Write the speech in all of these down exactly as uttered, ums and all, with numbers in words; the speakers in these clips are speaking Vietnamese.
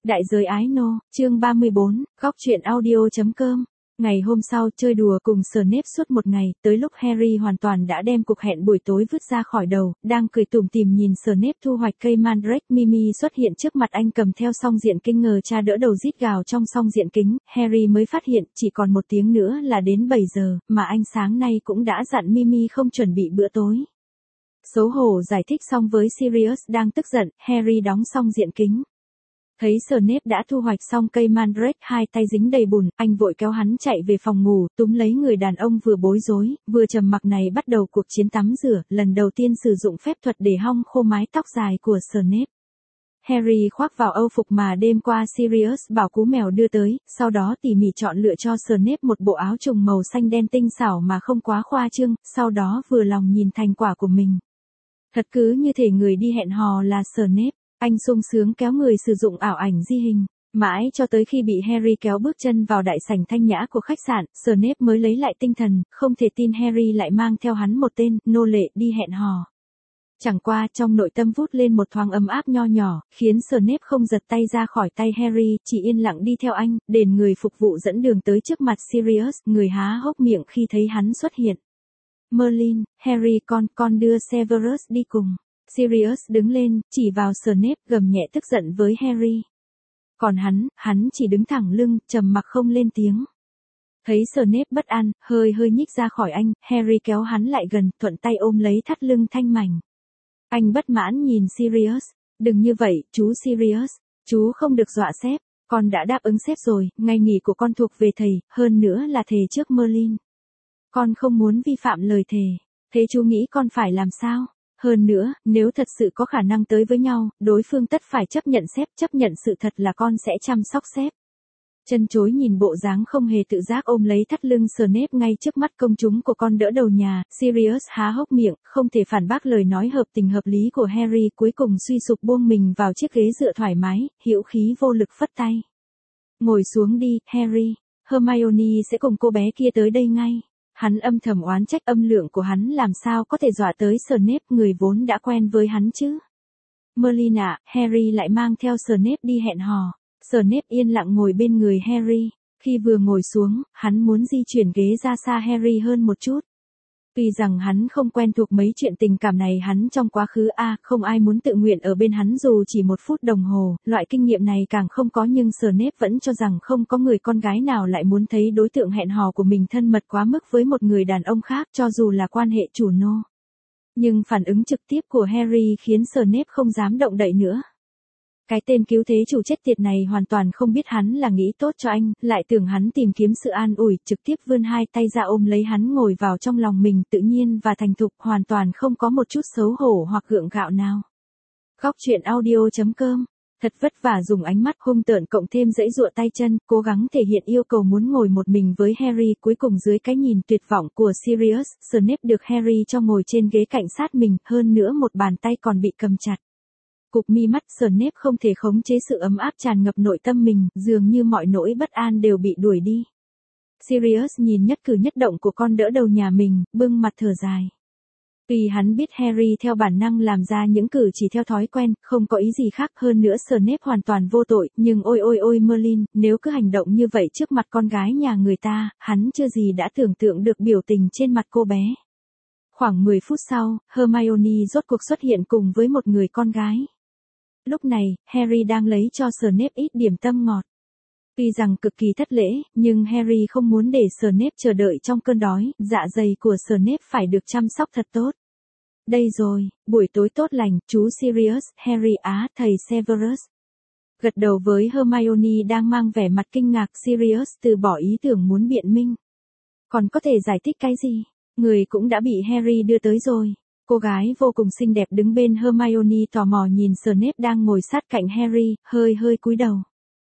Đại giới ái nô, chương ba mươi bốn, góc truyện audio.com. Ngày hôm sau chơi đùa cùng Snape suốt một ngày, tới lúc Harry hoàn toàn đã đem cuộc hẹn buổi tối vứt ra khỏi đầu, đang cười tủm tỉm nhìn Snape thu hoạch cây Mandrake. Mimi xuất hiện trước mặt anh cầm theo song diện kính, ngờ cha đỡ đầu rít gào trong song diện kính. Harry mới phát hiện chỉ còn một tiếng nữa là đến bảy giờ, mà anh sáng nay cũng đã dặn Mimi không chuẩn bị bữa tối. Xấu hổ giải thích xong với Sirius đang tức giận, Harry đóng song diện kính. Thấy Snape đã thu hoạch xong cây Mandrake, hai tay dính đầy bùn, anh vội kéo hắn chạy về phòng ngủ, túm lấy người đàn ông vừa bối rối, vừa trầm mặc này bắt đầu cuộc chiến tắm rửa, lần đầu tiên sử dụng phép thuật để hong khô mái tóc dài của Snape. Harry khoác vào âu phục mà đêm qua Sirius bảo cú mèo đưa tới, sau đó tỉ mỉ chọn lựa cho Snape một bộ áo trùng màu xanh đen tinh xảo mà không quá khoa trương, sau đó vừa lòng nhìn thành quả của mình. Thật cứ như thể người đi hẹn hò là Snape. Anh sung sướng kéo người sử dụng ảo ảnh di hình, mãi cho tới khi bị Harry kéo bước chân vào đại sảnh thanh nhã của khách sạn, Snape mới lấy lại tinh thần, không thể tin Harry lại mang theo hắn một tên nô lệ đi hẹn hò. Chẳng qua trong nội tâm vút lên một thoáng ấm áp nho nhỏ, khiến Snape không giật tay ra khỏi tay Harry, chỉ yên lặng đi theo anh, đền người phục vụ dẫn đường tới trước mặt Sirius, người há hốc miệng khi thấy hắn xuất hiện. Merlin, Harry con, con đưa Severus đi cùng. Sirius đứng lên, chỉ vào Snape, gầm nhẹ tức giận với Harry. Còn hắn, hắn chỉ đứng thẳng lưng, trầm mặc không lên tiếng. Thấy Snape bất an, hơi hơi nhích ra khỏi anh, Harry kéo hắn lại gần, thuận tay ôm lấy thắt lưng thanh mảnh. Anh bất mãn nhìn Sirius, đừng như vậy, chú Sirius, chú không được dọa sếp, con đã đáp ứng sếp rồi, ngày nghỉ của con thuộc về thầy, hơn nữa là thề trước Merlin. Con không muốn vi phạm lời thề, thế chú nghĩ con phải làm sao? Hơn nữa, nếu thật sự có khả năng tới với nhau, đối phương tất phải chấp nhận sếp, chấp nhận sự thật là con sẽ chăm sóc sếp. Chân chối nhìn bộ dáng không hề tự giác ôm lấy thắt lưng Snape ngay trước mắt công chúng của con đỡ đầu nhà, Sirius há hốc miệng, không thể phản bác lời nói hợp tình hợp lý của Harry, cuối cùng suy sụp buông mình vào chiếc ghế dựa thoải mái, hữu khí vô lực phất tay. Ngồi xuống đi, Harry, Hermione sẽ cùng cô bé kia tới đây ngay. Hắn âm thầm oán trách âm lượng của hắn làm sao có thể dọa tới Snape, người vốn đã quen với hắn chứ. Merlin à, Harry lại mang theo Snape đi hẹn hò. Snape yên lặng ngồi bên người Harry. Khi vừa ngồi xuống, hắn muốn di chuyển ghế ra xa Harry hơn một chút. Tuy rằng hắn không quen thuộc mấy chuyện tình cảm này, hắn trong quá khứ a à, không ai muốn tự nguyện ở bên hắn dù chỉ một phút đồng hồ, loại kinh nghiệm này càng không có, nhưng Snape vẫn cho rằng không có người con gái nào lại muốn thấy đối tượng hẹn hò của mình thân mật quá mức với một người đàn ông khác, cho dù là quan hệ chủ nô. Nhưng phản ứng trực tiếp của Harry khiến Snape không dám động đậy nữa. Cái tên cứu thế chủ chết tiệt này hoàn toàn không biết hắn là nghĩ tốt cho anh, lại tưởng hắn tìm kiếm sự an ủi, trực tiếp vươn hai tay ra ôm lấy hắn ngồi vào trong lòng mình, tự nhiên và thành thục, hoàn toàn không có một chút xấu hổ hoặc gượng gạo nào. Góc truyện audio.com. Thật vất vả dùng ánh mắt hung tợn cộng thêm giãy giụa tay chân, cố gắng thể hiện yêu cầu muốn ngồi một mình với Harry, cuối cùng dưới cái nhìn tuyệt vọng của Sirius, Snape được Harry cho ngồi trên ghế cạnh sát mình, hơn nữa một bàn tay còn bị cầm chặt. Cụp mi mắt, Snape không thể khống chế sự ấm áp tràn ngập nội tâm mình, dường như mọi nỗi bất an đều bị đuổi đi. Sirius nhìn nhất cử nhất động của con đỡ đầu nhà mình, bưng mặt thở dài. Tuy hắn biết Harry theo bản năng làm ra những cử chỉ theo thói quen, không có ý gì khác, hơn nữa Snape hoàn toàn vô tội, nhưng ôi ôi ôi Merlin, nếu cứ hành động như vậy trước mặt con gái nhà người ta, hắn chưa gì đã tưởng tượng được biểu tình trên mặt cô bé. Khoảng mười phút sau, Hermione rốt cuộc xuất hiện cùng với một người con gái. Lúc này, Harry đang lấy cho Snape ít điểm tâm ngọt. Tuy rằng cực kỳ thất lễ, nhưng Harry không muốn để Snape chờ đợi trong cơn đói, dạ dày của Snape phải được chăm sóc thật tốt. Đây rồi, buổi tối tốt lành, chú Sirius, Harry á, thầy Severus. Gật đầu với Hermione đang mang vẻ mặt kinh ngạc, Sirius từ bỏ ý tưởng muốn biện minh. Còn có thể giải thích cái gì? Người cũng đã bị Harry đưa tới rồi. Cô gái vô cùng xinh đẹp đứng bên Hermione tò mò nhìn Snape đang ngồi sát cạnh Harry, hơi hơi cúi đầu.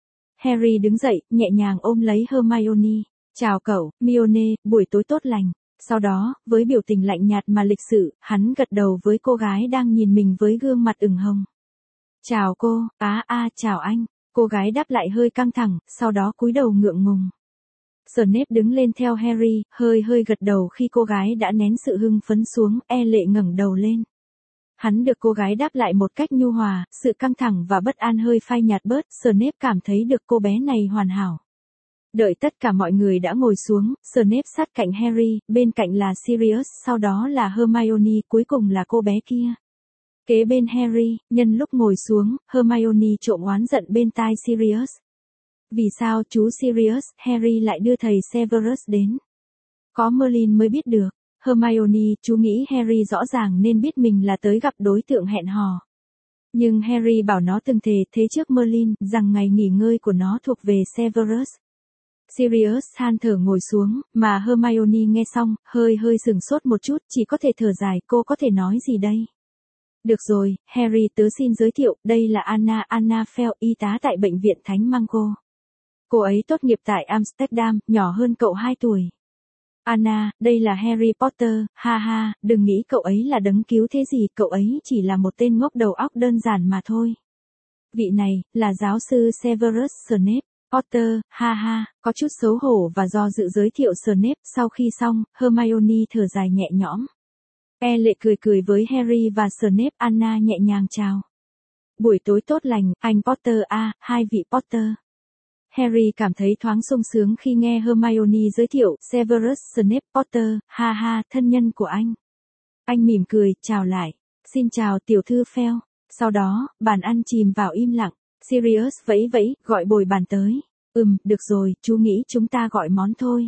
Harry đứng dậy, nhẹ nhàng ôm lấy Hermione. Chào cậu, Mione, buổi tối tốt lành. Sau đó, với biểu tình lạnh nhạt mà lịch sự, hắn gật đầu với cô gái đang nhìn mình với gương mặt ửng hồng. Chào cô, á a chào anh. Cô gái đáp lại hơi căng thẳng, sau đó cúi đầu ngượng ngùng. Snape đứng lên theo Harry, hơi hơi gật đầu khi cô gái đã nén sự hưng phấn xuống, e lệ ngẩng đầu lên. Hắn được cô gái đáp lại một cách nhu hòa, sự căng thẳng và bất an hơi phai nhạt bớt, Snape cảm thấy được cô bé này hoàn hảo. Đợi tất cả mọi người đã ngồi xuống, Snape sát cạnh Harry, bên cạnh là Sirius, sau đó là Hermione, cuối cùng là cô bé kia. Kế bên Harry, nhân lúc ngồi xuống, Hermione trộm oán giận bên tai Sirius. Vì sao chú Sirius, Harry lại đưa thầy Severus đến? Có Merlin mới biết được. Hermione, chú nghĩ Harry rõ ràng nên biết mình là tới gặp đối tượng hẹn hò. Nhưng Harry bảo nó từng thề thế trước Merlin, rằng ngày nghỉ ngơi của nó thuộc về Severus. Sirius than thở ngồi xuống, mà Hermione nghe xong, hơi hơi sừng sốt một chút, chỉ có thể thở dài, cô có thể nói gì đây? Được rồi, Harry tớ xin giới thiệu, đây là Anna, Anna Fell, y tá tại bệnh viện Thánh Mango. Cô ấy tốt nghiệp tại Amsterdam, nhỏ hơn cậu hai tuổi. Anna, đây là Harry Potter, ha ha, đừng nghĩ cậu ấy là đấng cứu thế gì, cậu ấy chỉ là một tên ngốc đầu óc đơn giản mà thôi. Vị này, là giáo sư Severus Snape. Potter, ha ha, có chút xấu hổ và do dự giới thiệu Snape, sau khi xong, Hermione thở dài nhẹ nhõm. E lệ cười cười với Harry và Snape, Anna nhẹ nhàng chào. Buổi tối tốt lành, anh Potter à, hai vị Potter. Harry cảm thấy thoáng sung sướng khi nghe Hermione giới thiệu, Severus Snape Potter, ha ha, thân nhân của anh. Anh mỉm cười, chào lại. Xin chào tiểu thư Fell. Sau đó, bàn ăn chìm vào im lặng. Sirius vẫy vẫy, gọi bồi bàn tới. Ừm, được rồi, chú nghĩ chúng ta gọi món thôi.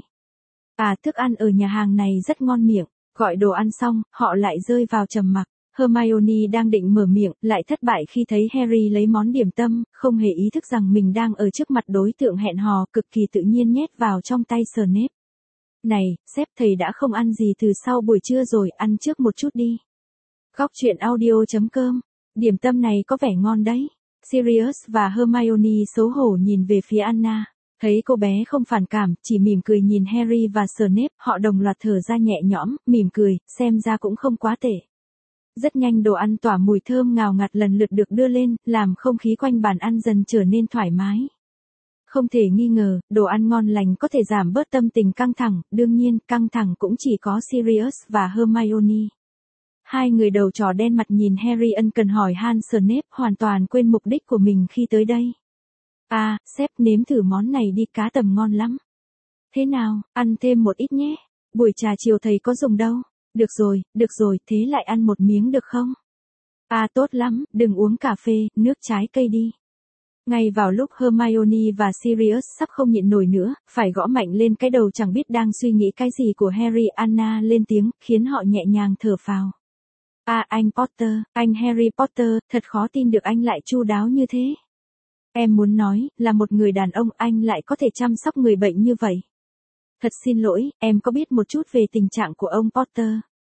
À, thức ăn ở nhà hàng này rất ngon miệng. Gọi đồ ăn xong, họ lại rơi vào trầm mặc. Hermione đang định mở miệng, lại thất bại khi thấy Harry lấy món điểm tâm, không hề ý thức rằng mình đang ở trước mặt đối tượng hẹn hò, cực kỳ tự nhiên nhét vào trong tay Snape. Này, sếp thầy đã không ăn gì từ sau buổi trưa rồi, ăn trước một chút đi. Góc truyện audio chấm com. Điểm tâm này có vẻ ngon đấy. Sirius và Hermione xấu hổ nhìn về phía Anna. Thấy cô bé không phản cảm, chỉ mỉm cười nhìn Harry và Snape, họ đồng loạt thở ra nhẹ nhõm, mỉm cười, xem ra cũng không quá tệ. Rất nhanh đồ ăn tỏa mùi thơm ngào ngạt lần lượt được đưa lên, làm không khí quanh bàn ăn dần trở nên thoải mái. Không thể nghi ngờ, đồ ăn ngon lành có thể giảm bớt tâm tình căng thẳng, đương nhiên, căng thẳng cũng chỉ có Sirius và Hermione. Hai người đầu trò đen mặt nhìn Harry ân cần hỏi han Snape, hoàn toàn quên mục đích của mình khi tới đây. À, sếp nếm thử món này đi, cá tầm ngon lắm. Thế nào, ăn thêm một ít nhé. Buổi trà chiều thầy có dùng đâu. Được rồi, được rồi, thế lại ăn một miếng được không? À tốt lắm, đừng uống cà phê, nước trái cây đi. Ngay vào lúc Hermione và Sirius sắp không nhịn nổi nữa, phải gõ mạnh lên cái đầu chẳng biết đang suy nghĩ cái gì của Harry, Anna lên tiếng, khiến họ nhẹ nhàng thở phào. À anh Potter, anh Harry Potter, thật khó tin được anh lại chu đáo như thế. Em muốn nói, là một người đàn ông anh lại có thể chăm sóc người bệnh như vậy. Thật xin lỗi, em có biết một chút về tình trạng của ông Potter.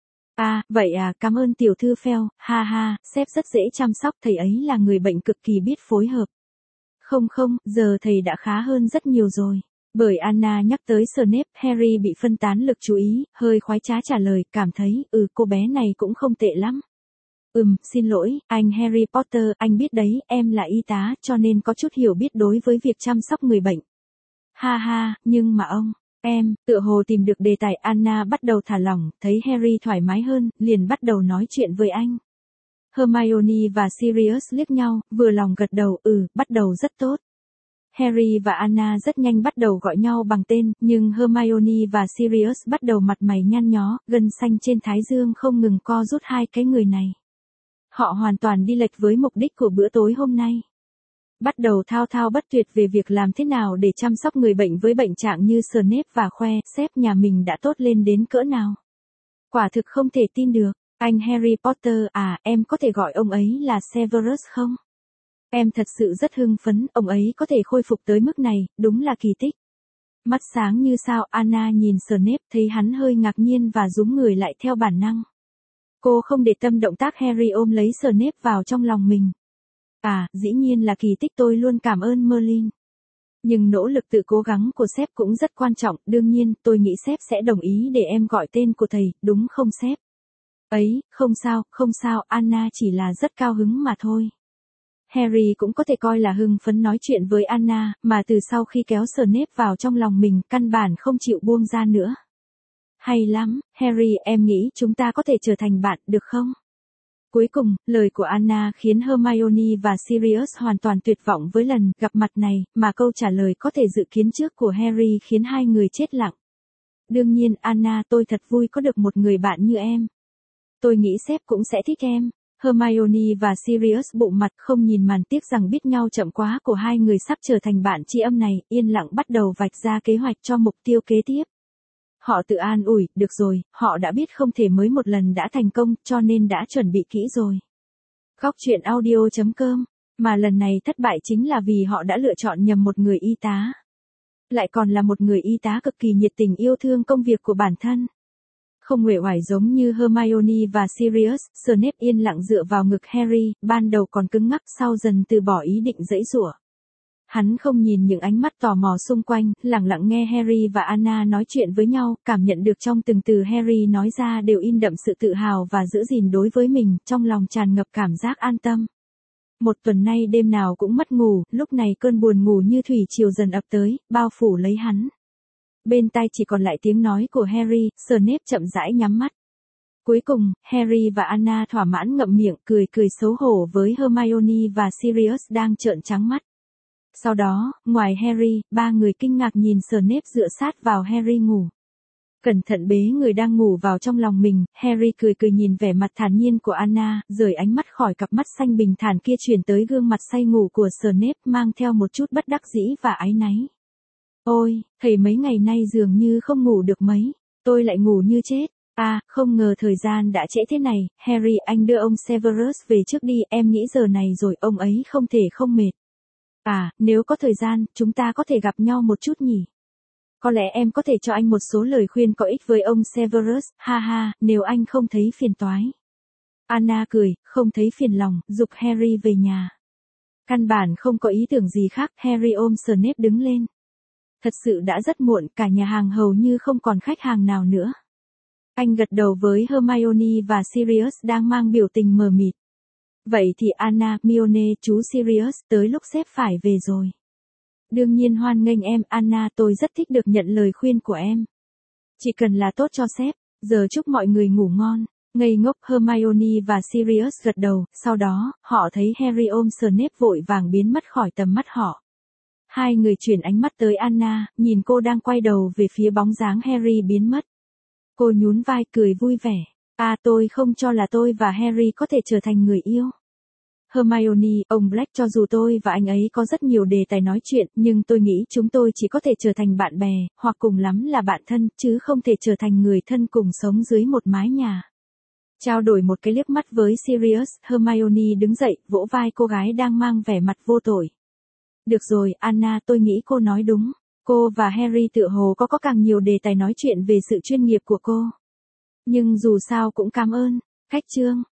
À, vậy à, cảm ơn tiểu thư Fell, ha ha, sếp rất dễ chăm sóc, thầy ấy là người bệnh cực kỳ biết phối hợp. Không không, giờ thầy đã khá hơn rất nhiều rồi. Bởi Anna nhắc tới Snape, Harry bị phân tán lực chú ý, hơi khoái trá trả lời, cảm thấy, ừ, cô bé này cũng không tệ lắm. Ừm, xin lỗi, anh Harry Potter, anh biết đấy, em là y tá, cho nên có chút hiểu biết đối với việc chăm sóc người bệnh. Ha ha, nhưng mà ông, em, tựa hồ tìm được đề tài, Anna bắt đầu thả lỏng, thấy Harry thoải mái hơn, liền bắt đầu nói chuyện với anh. Hermione và Sirius liếc nhau, vừa lòng gật đầu, ừ, bắt đầu rất tốt. Harry và Anna rất nhanh bắt đầu gọi nhau bằng tên, nhưng Hermione và Sirius bắt đầu mặt mày nhăn nhó, gân xanh trên thái dương không ngừng co rút hai cái người này. Họ hoàn toàn đi lệch với mục đích của bữa tối hôm nay. Bắt đầu thao thao bất tuyệt về việc làm thế nào để chăm sóc người bệnh với bệnh trạng như Snape và khoe, sếp nhà mình đã tốt lên đến cỡ nào. Quả thực không thể tin được, anh Harry Potter à, em có thể gọi ông ấy là Severus không? Em thật sự rất hưng phấn, ông ấy có thể khôi phục tới mức này, đúng là kỳ tích. Mắt sáng như sao, Anna nhìn Snape, thấy hắn hơi ngạc nhiên và rúm người lại theo bản năng. Cô không để tâm động tác Harry ôm lấy Snape vào trong lòng mình. À, dĩ nhiên là kỳ tích, tôi luôn cảm ơn Merlin. Nhưng nỗ lực tự cố gắng của sếp cũng rất quan trọng, đương nhiên, tôi nghĩ sếp sẽ đồng ý để em gọi tên của thầy, đúng không sếp? Ấy, không sao, không sao, Anna chỉ là rất cao hứng mà thôi. Harry cũng có thể coi là hưng phấn nói chuyện với Anna, mà từ sau khi kéo Snape vào trong lòng mình, căn bản không chịu buông ra nữa. Hay lắm, Harry, em nghĩ chúng ta có thể trở thành bạn, được không? Cuối cùng, lời của Anna khiến Hermione và Sirius hoàn toàn tuyệt vọng với lần gặp mặt này, mà câu trả lời có thể dự kiến trước của Harry khiến hai người chết lặng. Đương nhiên, Anna, tôi thật vui có được một người bạn như em. Tôi nghĩ sếp cũng sẽ thích em. Hermione và Sirius bụng mặt không nhìn màn tiếc rằng biết nhau chậm quá của hai người sắp trở thành bạn tri âm này, yên lặng bắt đầu vạch ra kế hoạch cho mục tiêu kế tiếp. Họ tự an ủi, được rồi, họ đã biết không thể mới một lần đã thành công, cho nên đã chuẩn bị kỹ rồi. Góc truyện audio chấm com, mà lần này thất bại chính là vì họ đã lựa chọn nhầm một người y tá. Lại còn là một người y tá cực kỳ nhiệt tình yêu thương công việc của bản thân. Không uể oải giống như Hermione và Sirius, Snape yên lặng dựa vào ngực Harry, ban đầu còn cứng ngắc sau dần từ bỏ ý định giãy giụa. Hắn không nhìn những ánh mắt tò mò xung quanh, lặng lặng nghe Harry và Anna nói chuyện với nhau, cảm nhận được trong từng từ Harry nói ra đều in đậm sự tự hào và giữ gìn đối với mình, trong lòng tràn ngập cảm giác an tâm. Một tuần nay đêm nào cũng mất ngủ, lúc này cơn buồn ngủ như thủy triều dần ập tới, bao phủ lấy hắn. Bên tai chỉ còn lại tiếng nói của Harry, Snape chậm rãi nhắm mắt. Cuối cùng, Harry và Anna thỏa mãn ngậm miệng, cười cười xấu hổ với Hermione và Sirius đang trợn trắng mắt. Sau đó, ngoài Harry, ba người kinh ngạc nhìn Snape dựa sát vào Harry ngủ. Cẩn thận bế người đang ngủ vào trong lòng mình, Harry cười cười nhìn vẻ mặt thản nhiên của Anna, rời ánh mắt khỏi cặp mắt xanh bình thản kia chuyển tới gương mặt say ngủ của Snape mang theo một chút bất đắc dĩ và áy náy. Ôi, thầy mấy ngày nay dường như không ngủ được mấy, tôi lại ngủ như chết. À, không ngờ thời gian đã trễ thế này, Harry anh đưa ông Severus về trước đi, em nghĩ giờ này rồi ông ấy không thể không mệt. À, nếu có thời gian, chúng ta có thể gặp nhau một chút nhỉ? Có lẽ em có thể cho anh một số lời khuyên có ích với ông Severus, ha ha, nếu anh không thấy phiền toái. Anna cười, không thấy phiền lòng, giục Harry về nhà. Căn bản không có ý tưởng gì khác, Harry ôm Snape đứng lên. Thật sự đã rất muộn, cả nhà hàng hầu như không còn khách hàng nào nữa. Anh gật đầu với Hermione và Sirius đang mang biểu tình mờ mịt. Vậy thì Anna, Hermione, chú Sirius, tới lúc sếp phải về rồi. Đương nhiên hoan nghênh em, Anna, tôi rất thích được nhận lời khuyên của em. Chỉ cần là tốt cho sếp, giờ chúc mọi người ngủ ngon. Ngây ngốc, Hermione và Sirius gật đầu, sau đó, họ thấy Harry ôm Snape vội vàng biến mất khỏi tầm mắt họ. Hai người chuyển ánh mắt tới Anna, nhìn cô đang quay đầu về phía bóng dáng Harry biến mất. Cô nhún vai cười vui vẻ. À, tôi không cho là tôi và Harry có thể trở thành người yêu. Hermione, ông Black, cho dù tôi và anh ấy có rất nhiều đề tài nói chuyện, nhưng tôi nghĩ chúng tôi chỉ có thể trở thành bạn bè, hoặc cùng lắm là bạn thân, chứ không thể trở thành người thân cùng sống dưới một mái nhà. Trao đổi một cái liếc mắt với Sirius, Hermione đứng dậy, vỗ vai cô gái đang mang vẻ mặt vô tội. Được rồi, Anna, tôi nghĩ cô nói đúng. Cô và Harry tựa hồ có có càng nhiều đề tài nói chuyện về sự chuyên nghiệp của cô. Nhưng dù sao cũng cảm ơn. Khách chương.